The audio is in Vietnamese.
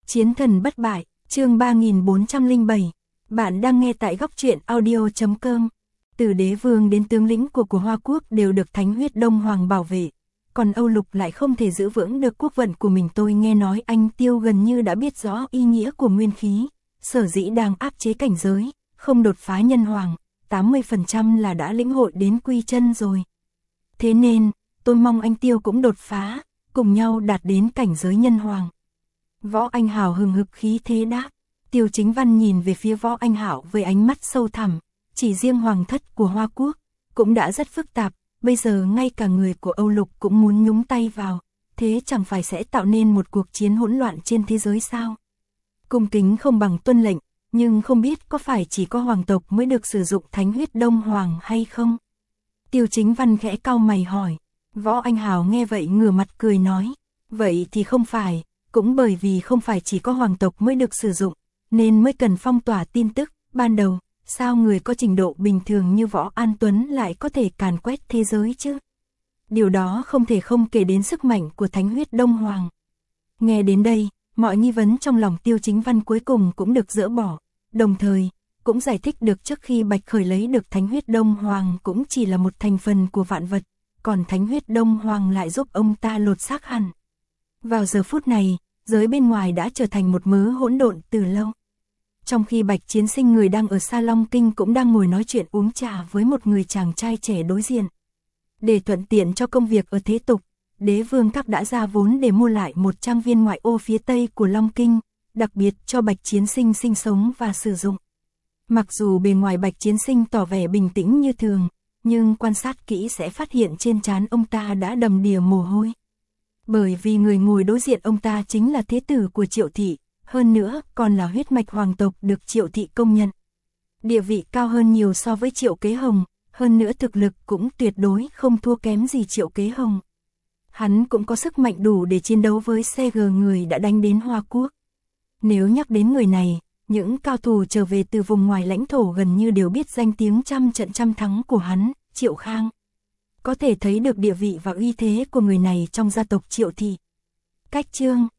Chiến thần bất bại, chương 3407. Bạn đang nghe tại góc truyện audio.com. Từ đế vương đến tướng lĩnh của Hoa Quốc đều được Thánh huyết Đông Hoàng bảo vệ. Còn Âu Lục lại không thể giữ vững được quốc vận của mình. Tôi nghe nói anh Tiêu gần như đã biết rõ ý nghĩa của nguyên khí. Sở dĩ đang áp chế cảnh giới, không đột phá nhân hoàng, 80% là đã lĩnh hội đến quy chân rồi. Thế nên, tôi mong anh Tiêu cũng đột phá, cùng nhau đạt đến cảnh giới nhân hoàng. Võ Anh Hảo hừng hực khí thế đáp. Tiêu Chính Văn nhìn về phía Võ Anh Hảo với ánh mắt sâu thẳm, chỉ riêng hoàng thất của Hoa Quốc cũng đã rất phức tạp, bây giờ ngay cả người của Âu Lục cũng muốn nhúng tay vào, thế chẳng phải sẽ tạo nên một cuộc chiến hỗn loạn trên thế giới sao? Cung kính không bằng tuân lệnh, nhưng không biết có phải chỉ có hoàng tộc mới được sử dụng Thánh huyết Đông Hoàng hay không? Tiêu Chính Văn khẽ cau mày hỏi. Võ Anh Hảo nghe vậy ngửa mặt cười nói, vậy thì không phải, cũng bởi vì không phải chỉ có hoàng tộc mới được sử dụng, nên mới cần phong tỏa tin tức. Ban đầu, sao người có trình độ bình thường như Võ An Tuấn lại có thể càn quét thế giới chứ? Điều đó không thể không kể đến sức mạnh của Thánh huyết Đông Hoàng. Nghe đến đây, mọi nghi vấn trong lòng Tiêu Chính Văn cuối cùng cũng được dỡ bỏ, đồng thời cũng giải thích được trước khi Bạch Khởi lấy được Thánh huyết Đông Hoàng cũng chỉ là một thành phần của vạn vật, còn Thánh huyết Đông Hoàng lại giúp ông ta lột xác hẳn. Vào giờ phút này, giới bên ngoài đã trở thành một mớ hỗn độn từ lâu. Trong khi Bạch Chiến Sinh người đang ở Sa Long Kinh cũng đang ngồi nói chuyện uống trà với một người chàng trai trẻ đối diện. Để thuận tiện cho công việc ở thế tục, đế vương các đã ra vốn để mua lại một trang viên ngoại ô phía tây của Long Kinh, đặc biệt cho Bạch Chiến Sinh sinh sống và sử dụng. Mặc dù bề ngoài Bạch Chiến Sinh tỏ vẻ bình tĩnh như thường, nhưng quan sát kỹ sẽ phát hiện trên trán ông ta đã đầm đìa mồ hôi. Bởi vì người ngồi đối diện ông ta chính là thế tử của Triệu thị, hơn nữa còn là huyết mạch hoàng tộc được Triệu thị công nhận. Địa vị cao hơn nhiều so với Triệu Kế Hồng, hơn nữa thực lực cũng tuyệt đối không thua kém gì Triệu Kế Hồng. Hắn cũng có sức mạnh đủ để chiến đấu với CG người đã đánh đến Hoa Quốc. Nếu nhắc đến người này, những cao thủ trở về từ vùng ngoài lãnh thổ gần như đều biết danh tiếng trăm trận trăm thắng của hắn, Triệu Khang. Có thể thấy được địa vị và uy thế của người này trong gia tộc Triệu thị. Cách chương